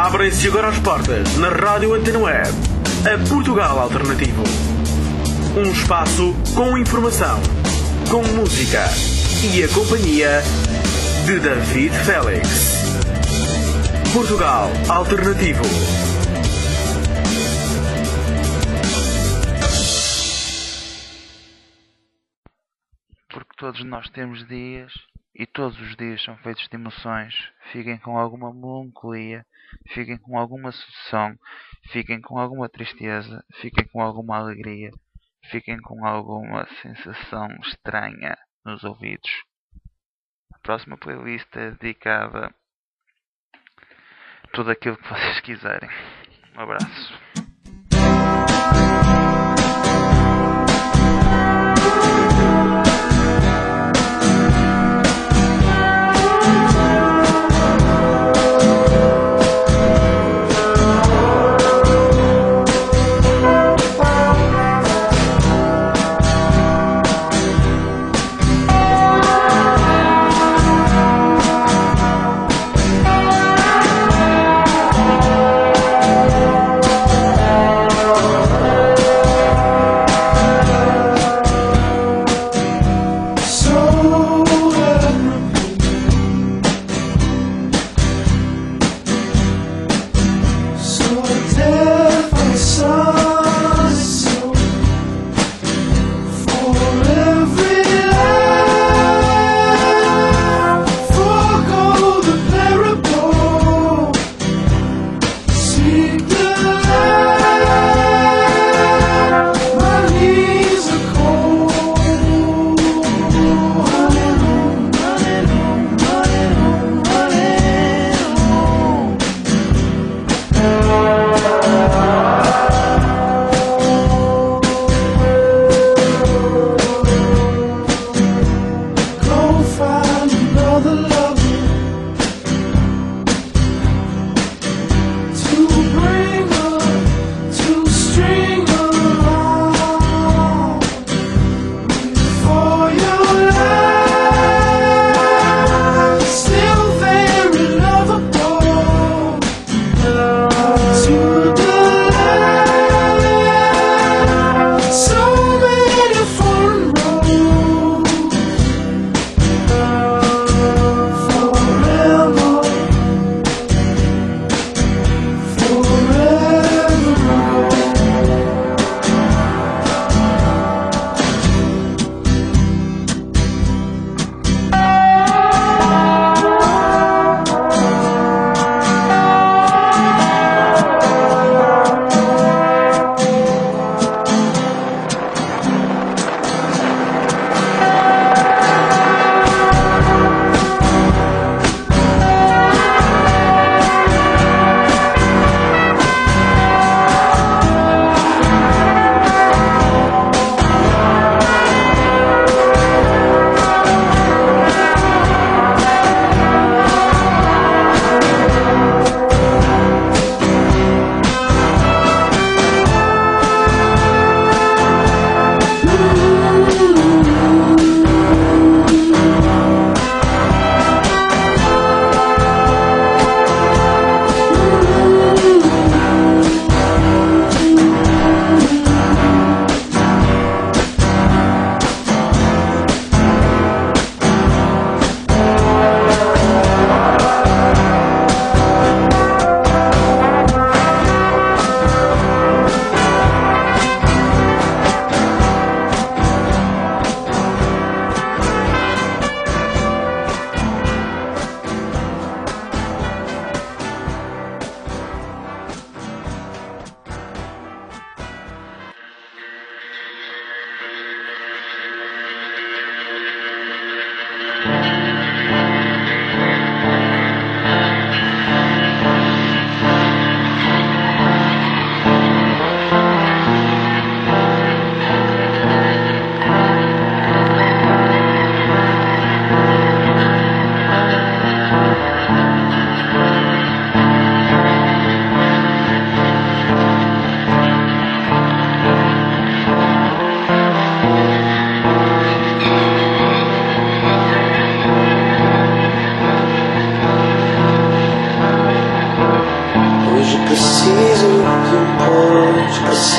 Abrem-se agora as portas na Rádio Antena Web, a Portugal Alternativo. Um espaço com informação, com música e a companhia de David Félix. Portugal Alternativo. Porque todos nós temos dias e todos os dias são feitos de emoções. Fiquem com alguma melancolia, fiquem com alguma sedução, fiquem com alguma tristeza, fiquem com alguma alegria, fiquem com alguma sensação estranha nos ouvidos. A próxima playlist é dedicada a tudo aquilo que vocês quiserem. Um abraço.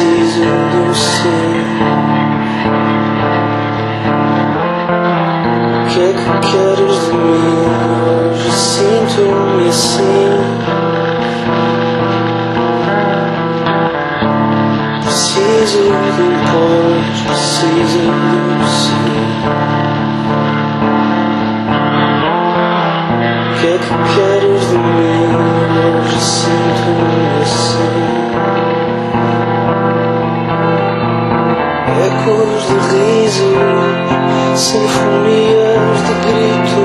preciso de um sim. O que é que queres de mim? Hoje sinto-me assim. Preciso de um pois, preciso de um sim. O que é que queres de mim? Hoje sinto-me assim. Ecos de riso, sinfonias de grito,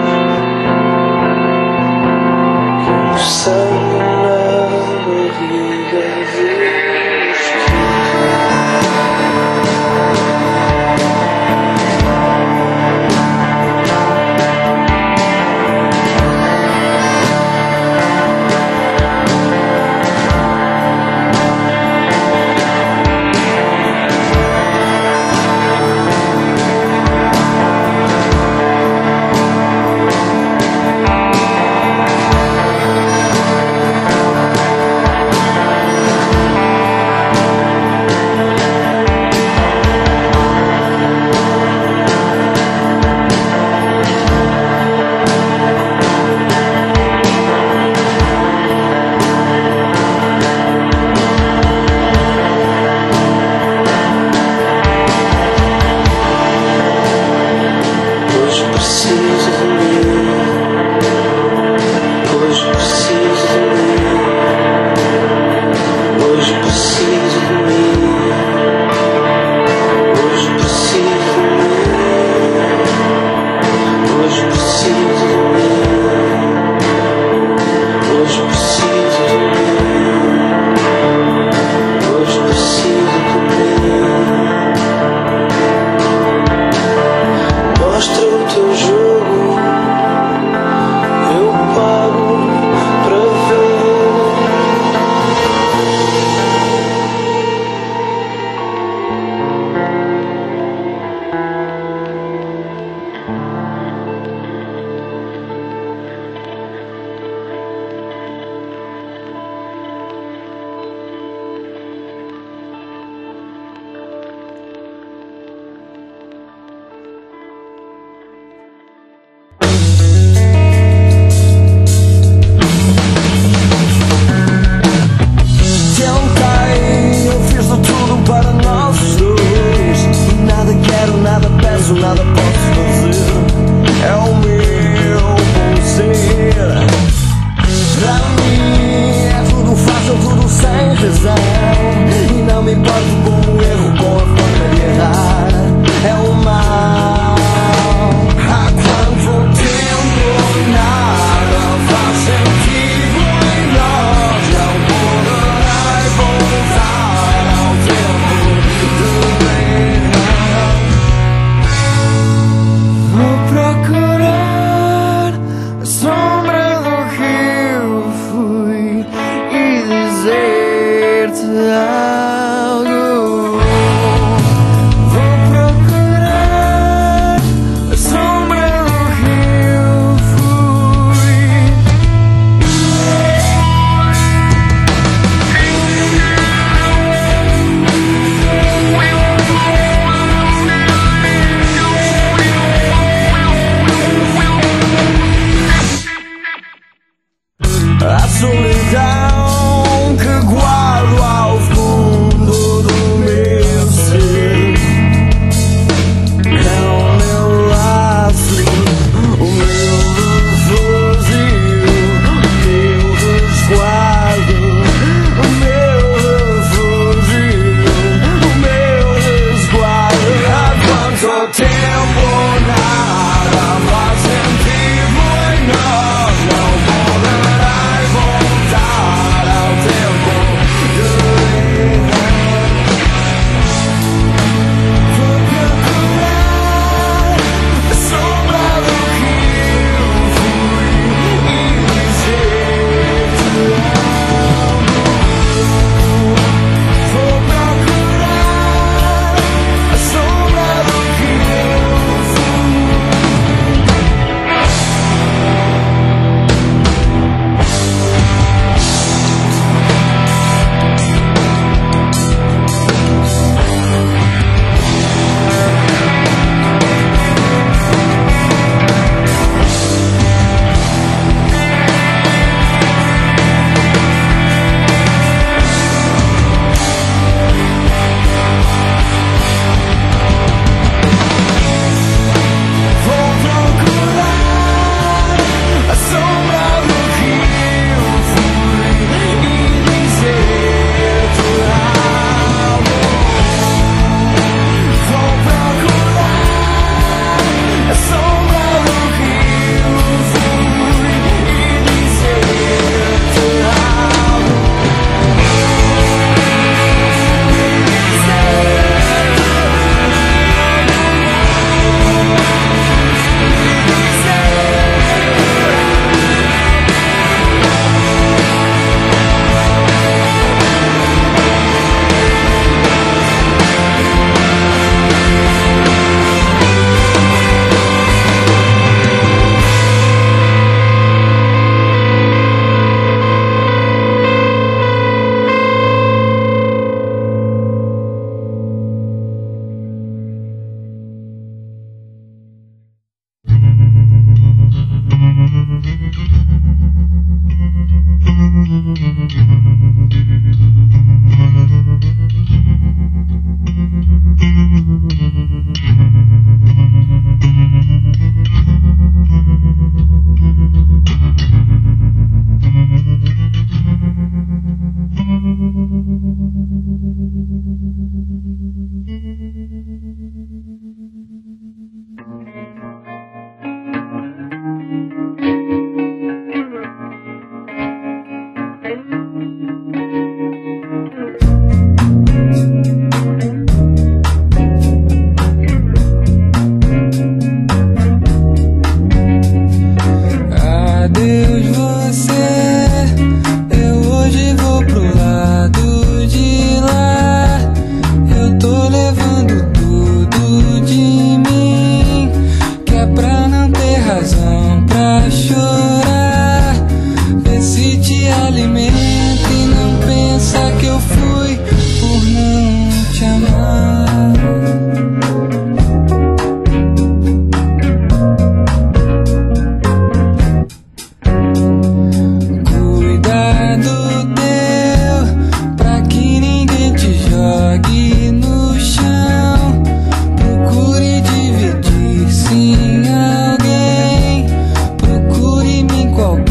como sangue na barriga do mosquito. Nada posso fazer, é o meu bom ser. Para mim é tudo fácil, tudo sem razão. E não me importo com o erro, com a forma de errar. É o mal. Há quanto tempo nada faz sentido em nós. Não poderei voltar ao tempo de verão. Vou procurar a sombra do que eu fui e dizer-te algo. Vou procurar a sombra do que eu fui. A solidão que guardo ao fundo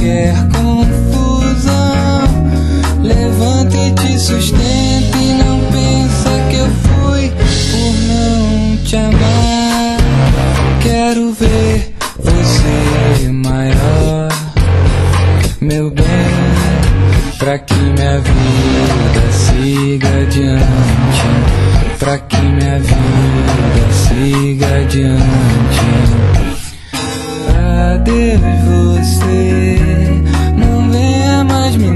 qualquer confusão. Levanta e te sustenta e não pensa que eu fui por não te amar. Quero ver você maior, meu bem, pra que minha vida siga adiante, pra que minha vida siga adiante. Adeus você, não venha mais me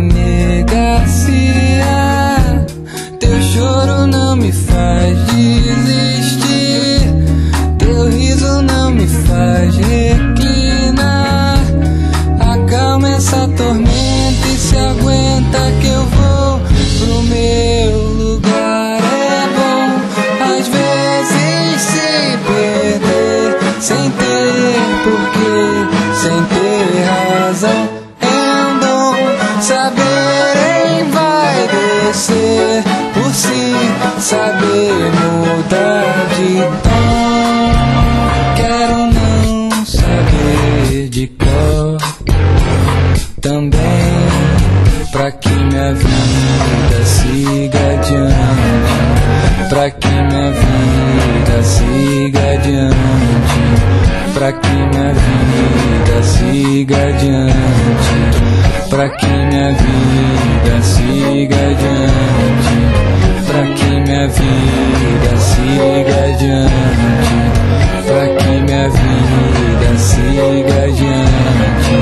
negaciar. Teu choro não me faz desistir, teu riso não me faz reclinar. Acalma essa tormenta e se aguenta que eu vou pro meu lugar. É bom às vezes se perder sem ter porquê, sem ter razão. É um dom saber envaidecer por si, saber mudar de tom. Quero não saber de cor também, pra que minha vida siga adiante, pra que minha vida siga adiante, pra que minha vida siga adiante, pra que minha vida siga adiante, pra que minha vida siga adiante, pra que minha vida siga adiante.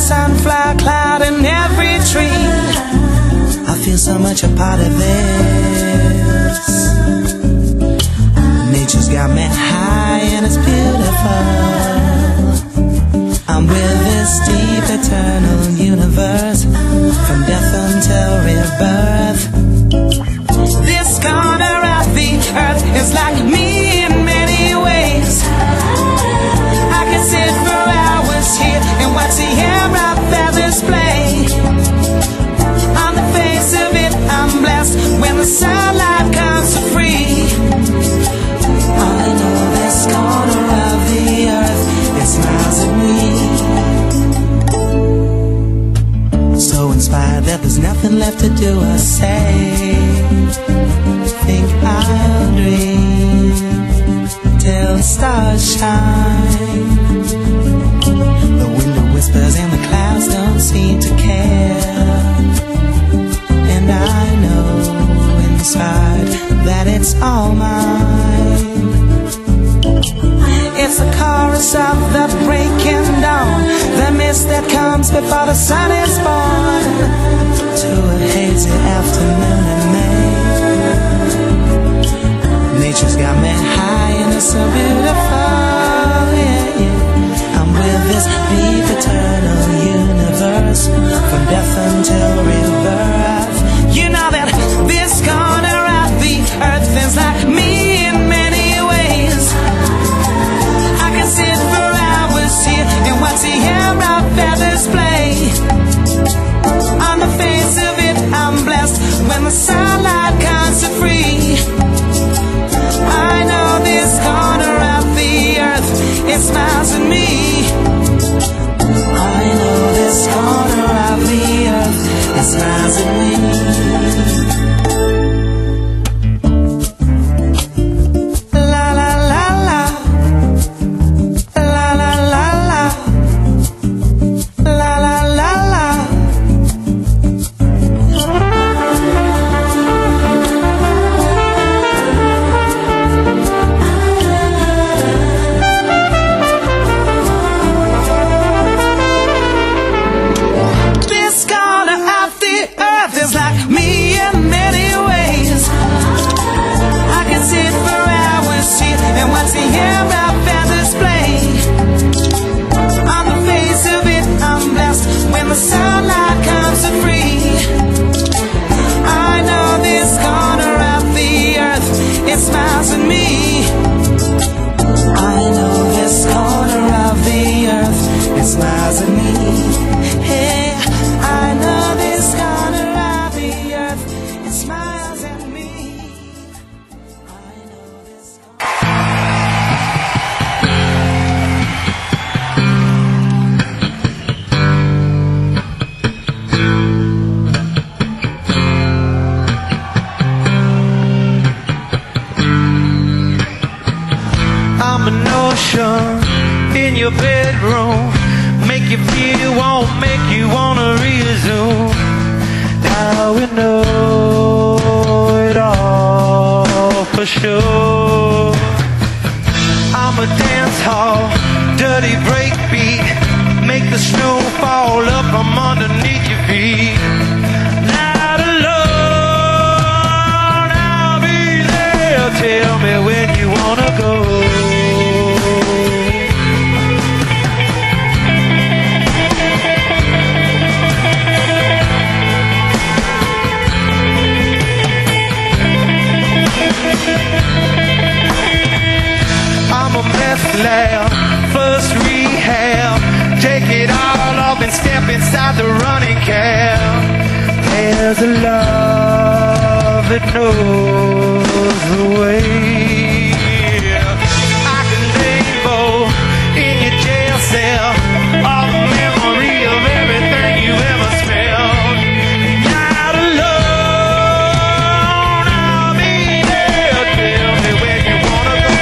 sunflower cloud in every tree. I feel so much a part of this. Nature's got me high and it's beautiful. I'm with this deep eternal universe, from death until rebirth. This corner of the earth is like me in many ways. I can sit for hours here and watch the air of feathers play. On the face of it I'm blessed when the sunlight comes so free. I know this corner of the earth, it smiles at me. So inspired that there's nothing left to do or say. Think I'll dream till the stars shine. The wind whispers and the clouds don't seem to care. And I know inside that it's all mine. It's the chorus of the breaking dawn, the mist that comes before the sun is born, to a hazy afternoon in May. Nature's got me high and it's so beautiful, yeah, yeah. I'm with this deep eternal universe, from death until rebirth. You know that this corner of the earth is like me in many ways. I can sit for hours here and watch the air of feathers play. On the face of it I'm blessed when the sunlight comes so free. I know this corner of the earth, it smiles at me. I know this corner of the earth, it smiles at me. La la la la, la la la la, la la la la. This corner of the earth is like me in many ways. I can sit for hours here and watch the air of feathers play. On the face of it I'm blessed when the sunlight comes so free. I know this corner of the earth, it smiles at me. I know this corner of the earth, it smiles at me. Hey, I know this corner of the earth, it smiles at me. I know this I'm an ocean in your bedroom, make you feel, won't make you wanna resume. Now we know it all for sure. I'm a dance hall, dirty breakbeat, make the snow fall up from underneath your feet. Not alone, I'll be there. Tell me when you wanna go. I'm a meth lab, first rehab. Take it all off and step inside the running cab. There's a love that knows the way. I can label in your jail cell all the memory of everything you ever smelled. Not alone, I'll be there. Tell me where you wanna go.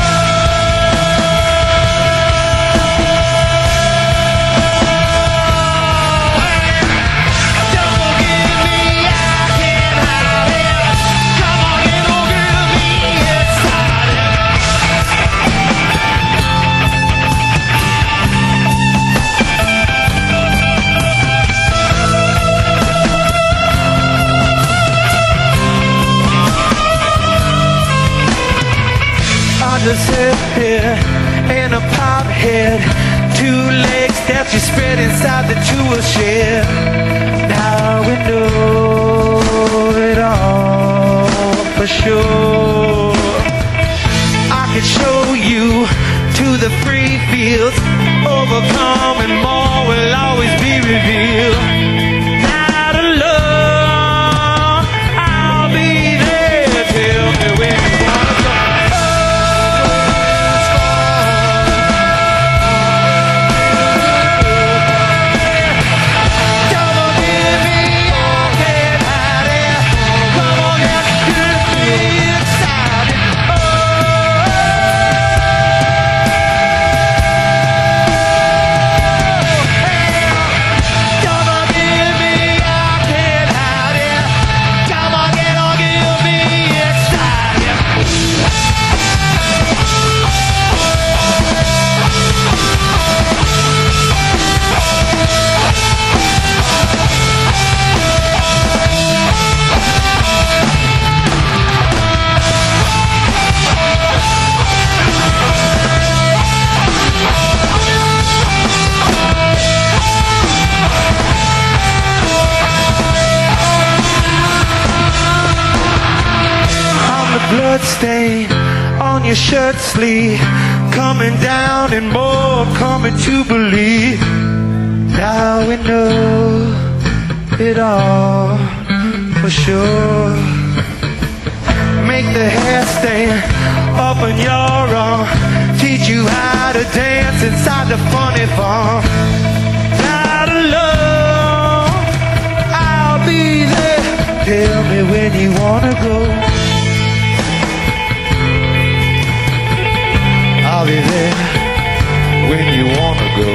Don't give me, I can't hide it. Come on, little girl, be excited. head and a pop head, 2 legs that you spread inside the tool shed. Now we know it all for sure. I could show you to the free fields, overcome and more will always be revealed. Not alone, I'll be there. Tell me when you wanna go. Come on, give me your head out there. Come on, get me excited. Come on, give me your head out there. Come on, give me excited. I'm the blood stain on your shirt sleeve, coming down and more coming to believe. Now we know it all for sure. Make the hair stand up on your arm, teach you how to dance inside the funny farm. Not alone, I'll be there. Tell me when you wanna go. I'll be there when you wanna go.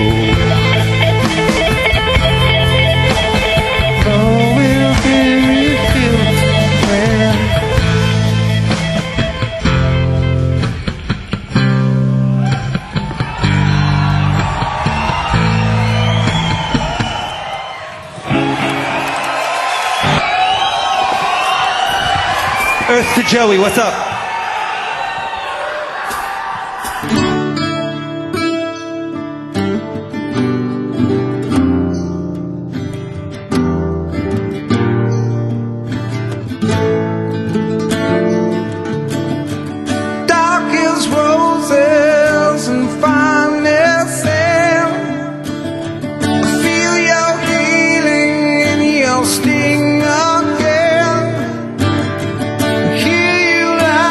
Oh, we'll be feel well. Earth to Joey, what's up? Dark as roses and finest sand. Feel your healing in your sting again. Hear you loud.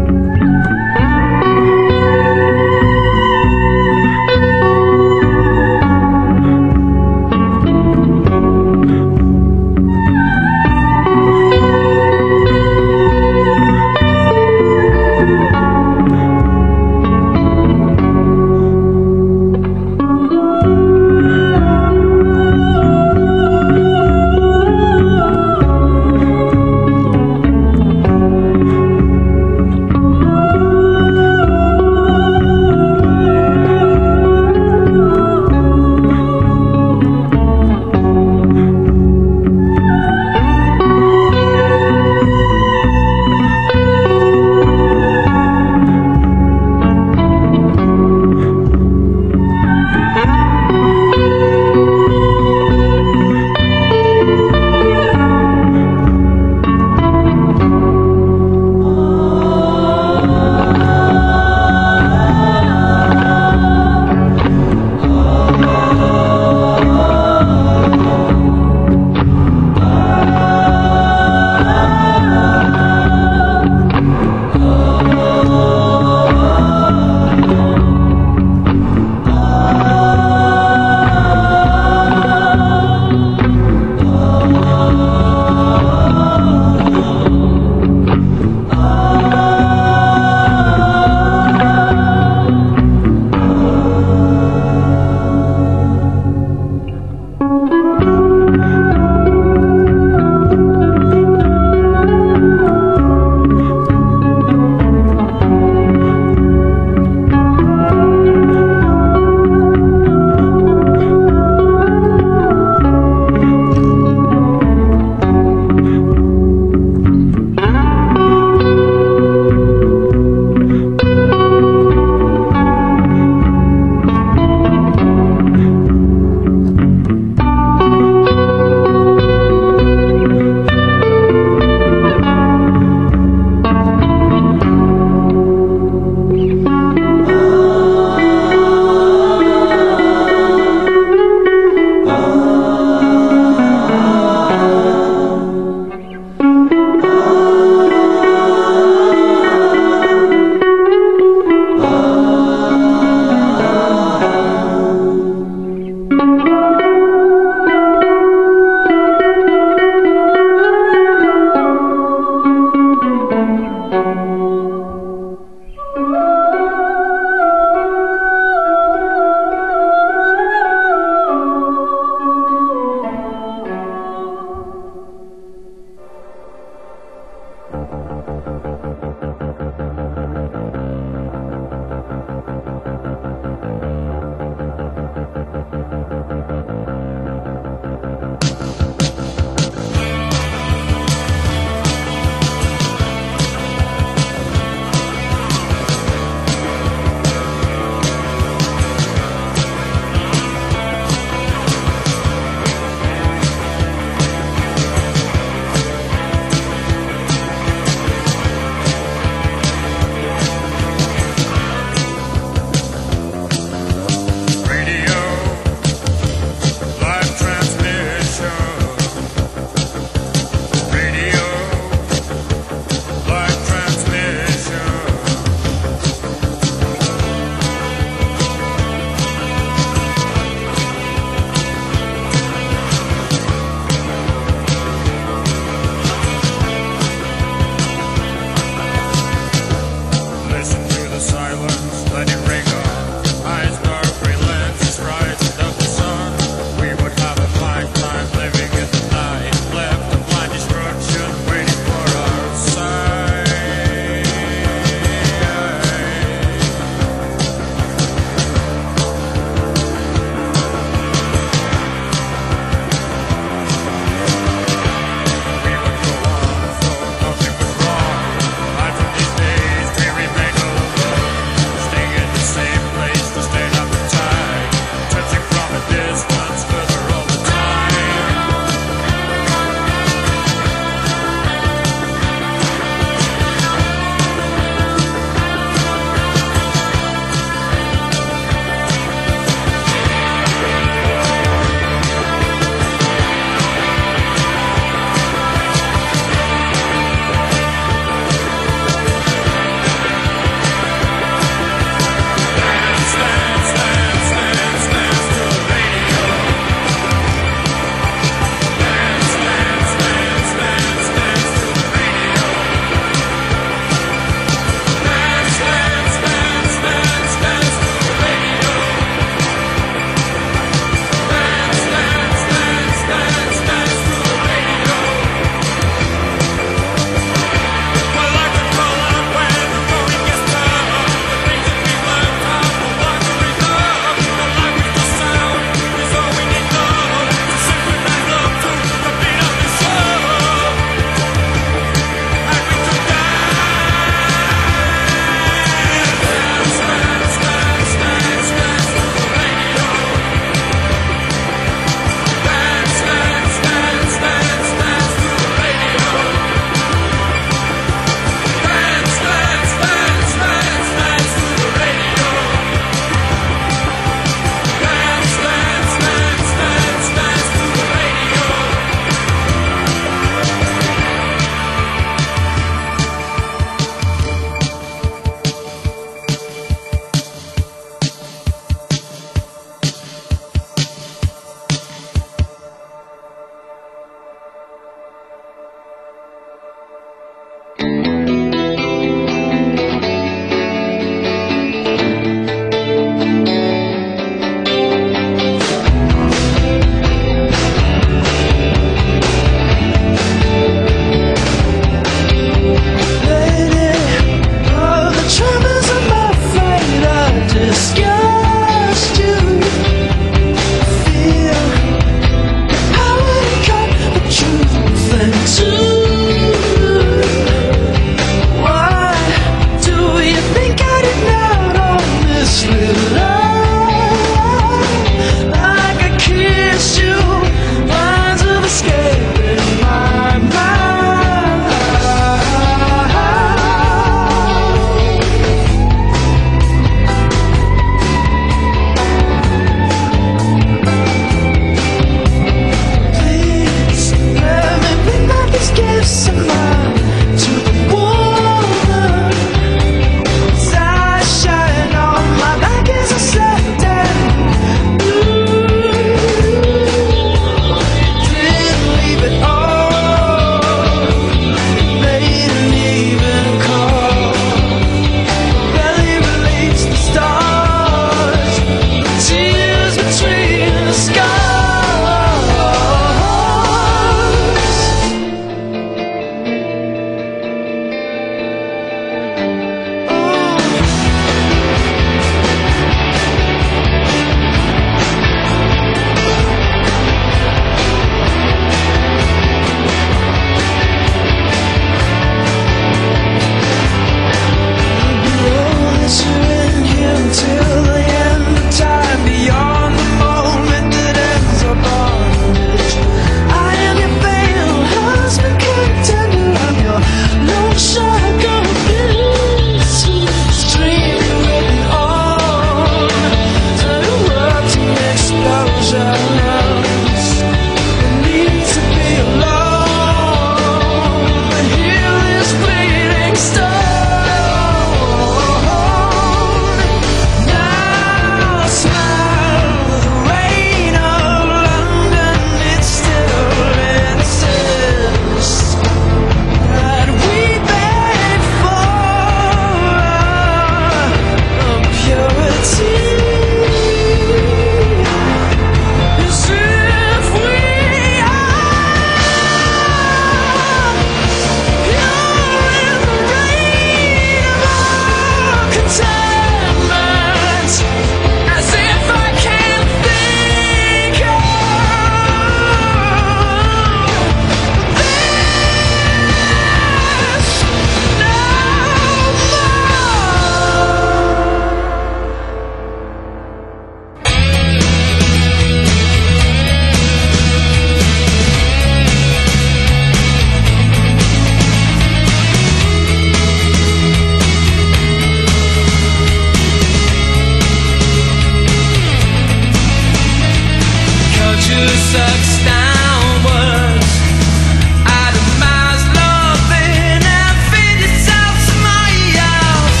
nature sucks downwards. Atomize loving and feed itself somebody else.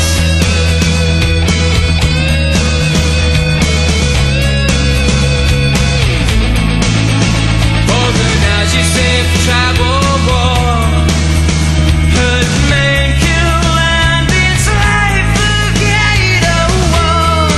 Organize yourself for tribal war. Hurt man, kill and enslave, forget a war.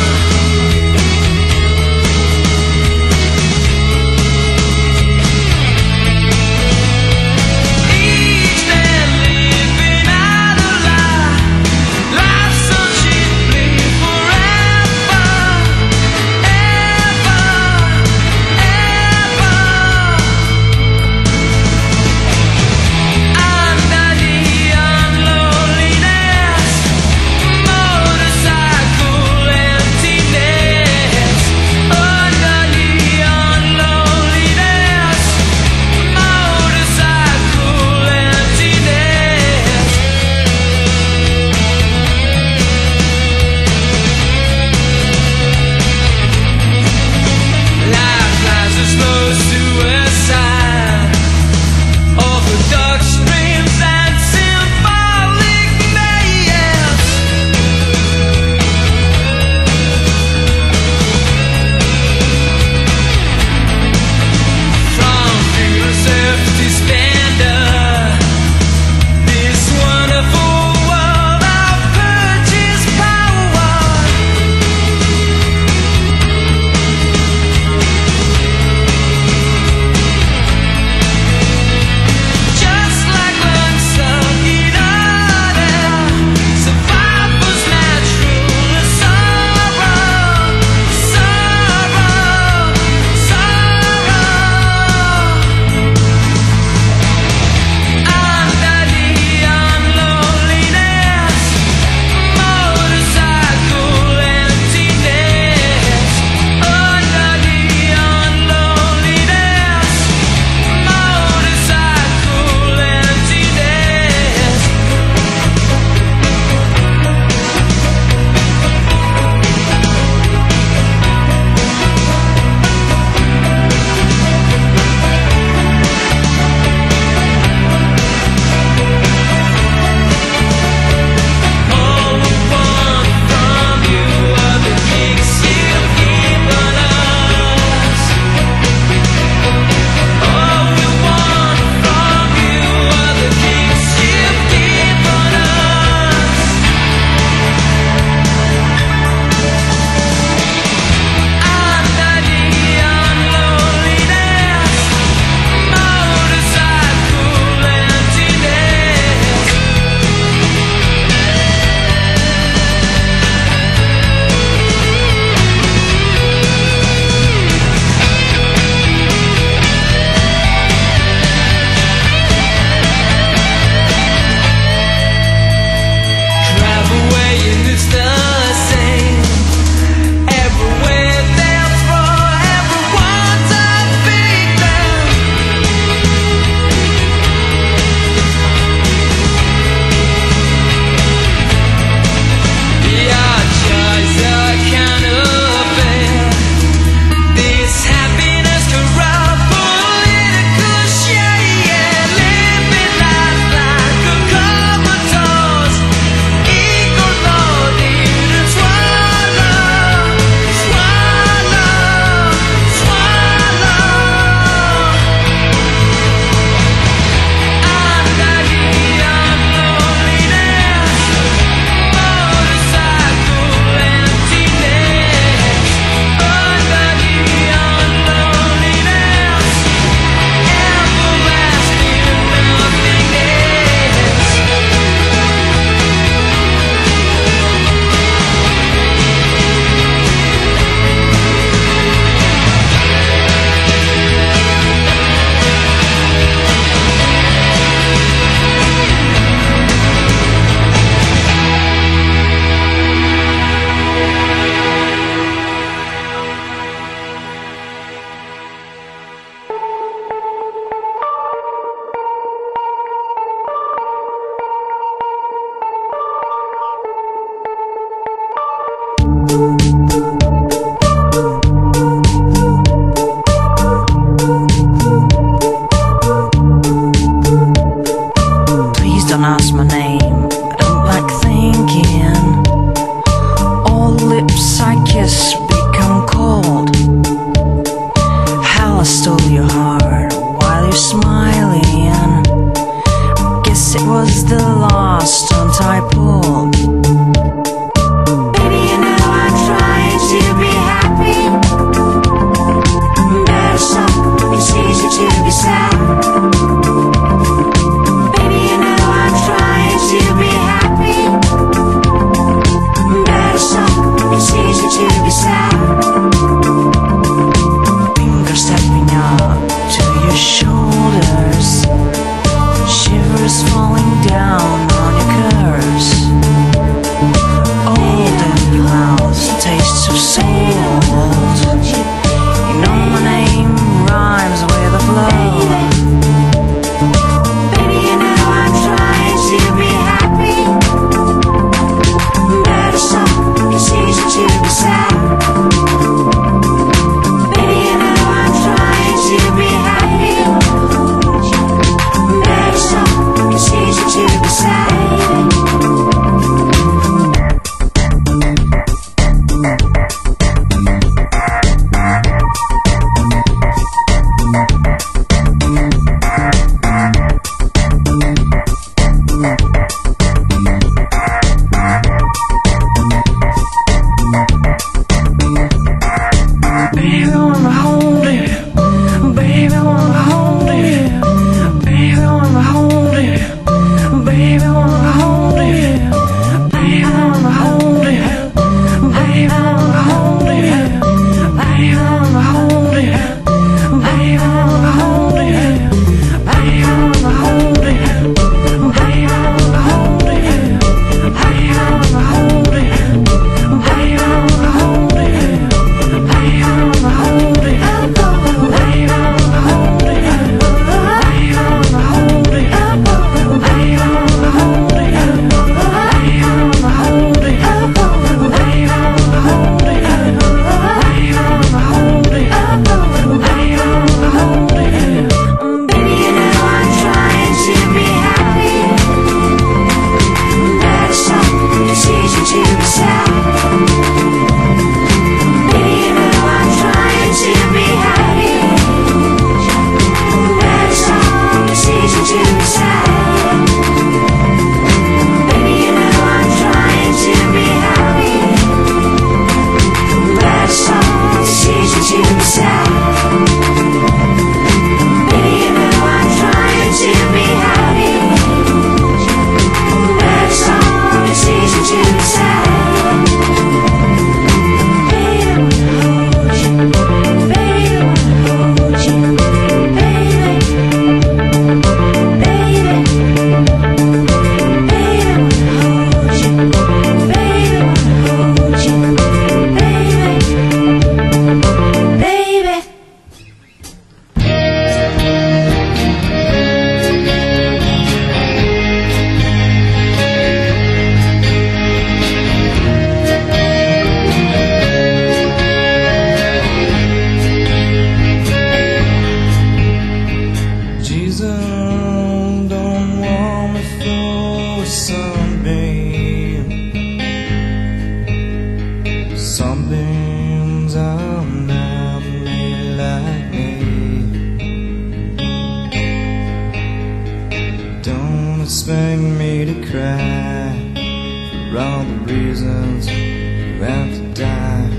expect me to cry for all the reasons you have to die.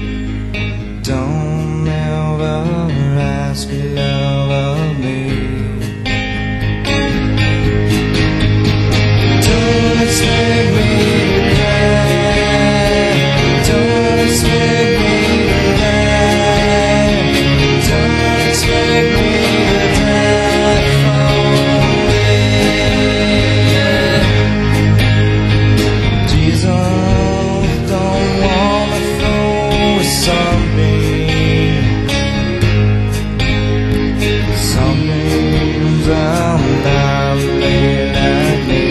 Don't ever ask your love of me. Don't expect me to cry. Don't expect me to die. Don't expect me to die for it. Jesus don't want me fool with something. Something's I'm not really like me.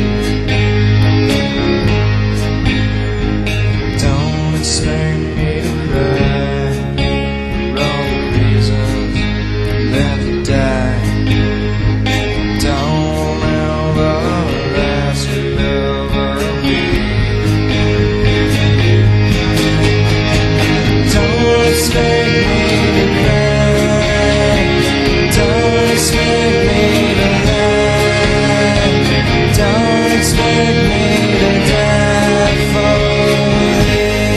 Don't expect me to cry for all the reasons you have to die. Don't ever ask your love of me. Don't expect me to cry. Don't expect me to lie. Don't expect me to die for it.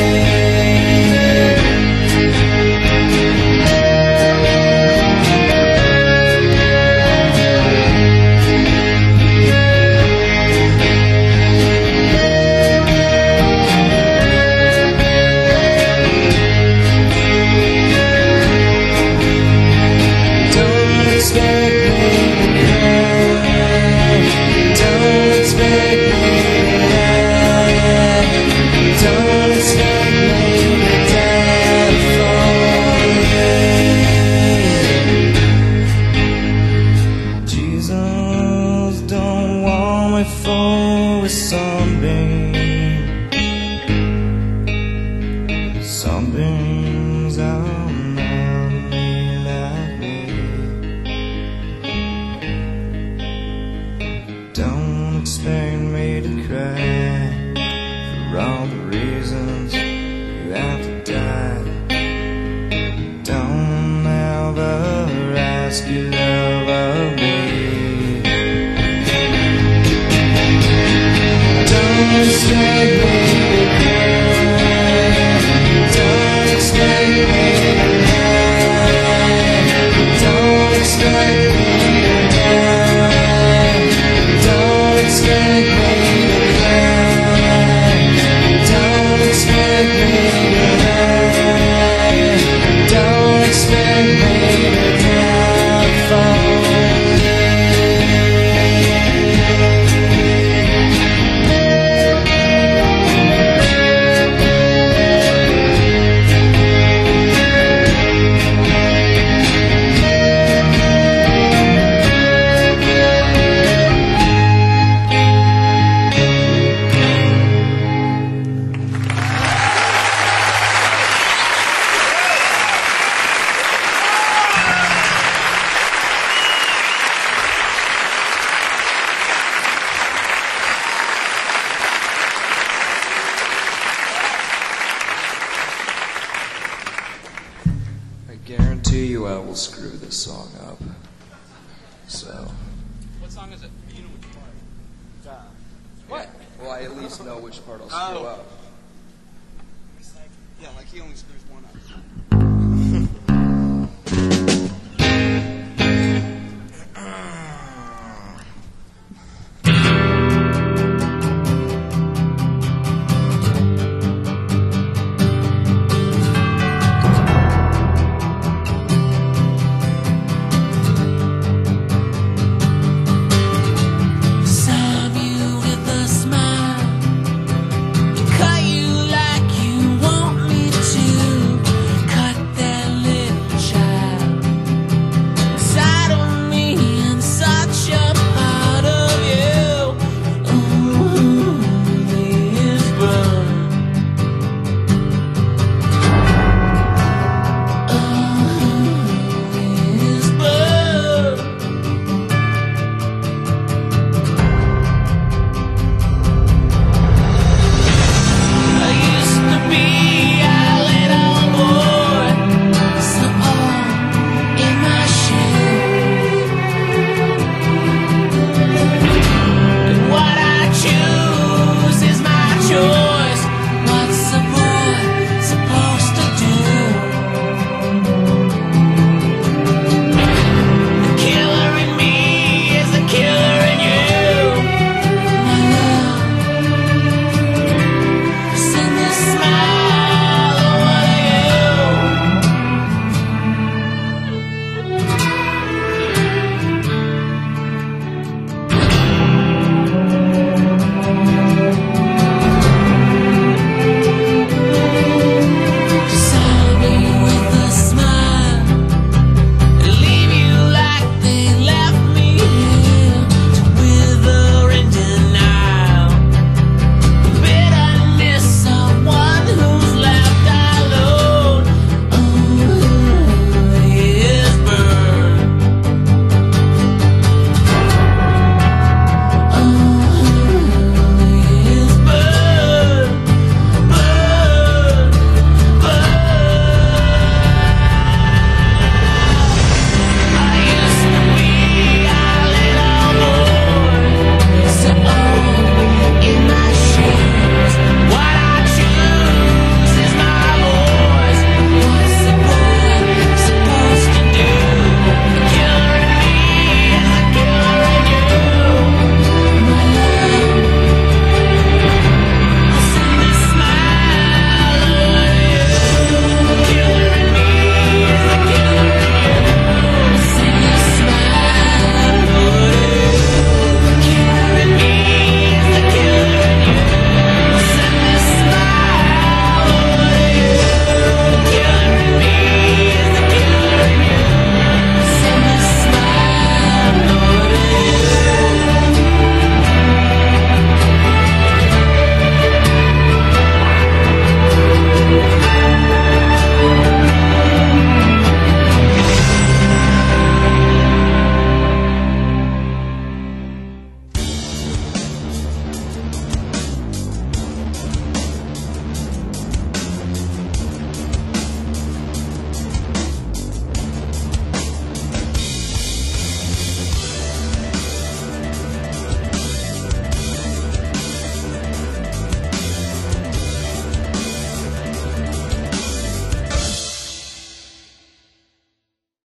Don't expect me to cry. Don't expect me to lie. Don't expect me to die for it. Jesus don't want me fool with something. Something's out now me like me. Don't expect me to cry for all the reasons you have to die. Don't ever ask your love of me. Don't expect me to cry. Don't expect me to guarantee you I will screw this song up. So. What song is it? You know which part. What? Well, I at least know which part I'll screw up. Yeah, like he only screws one up.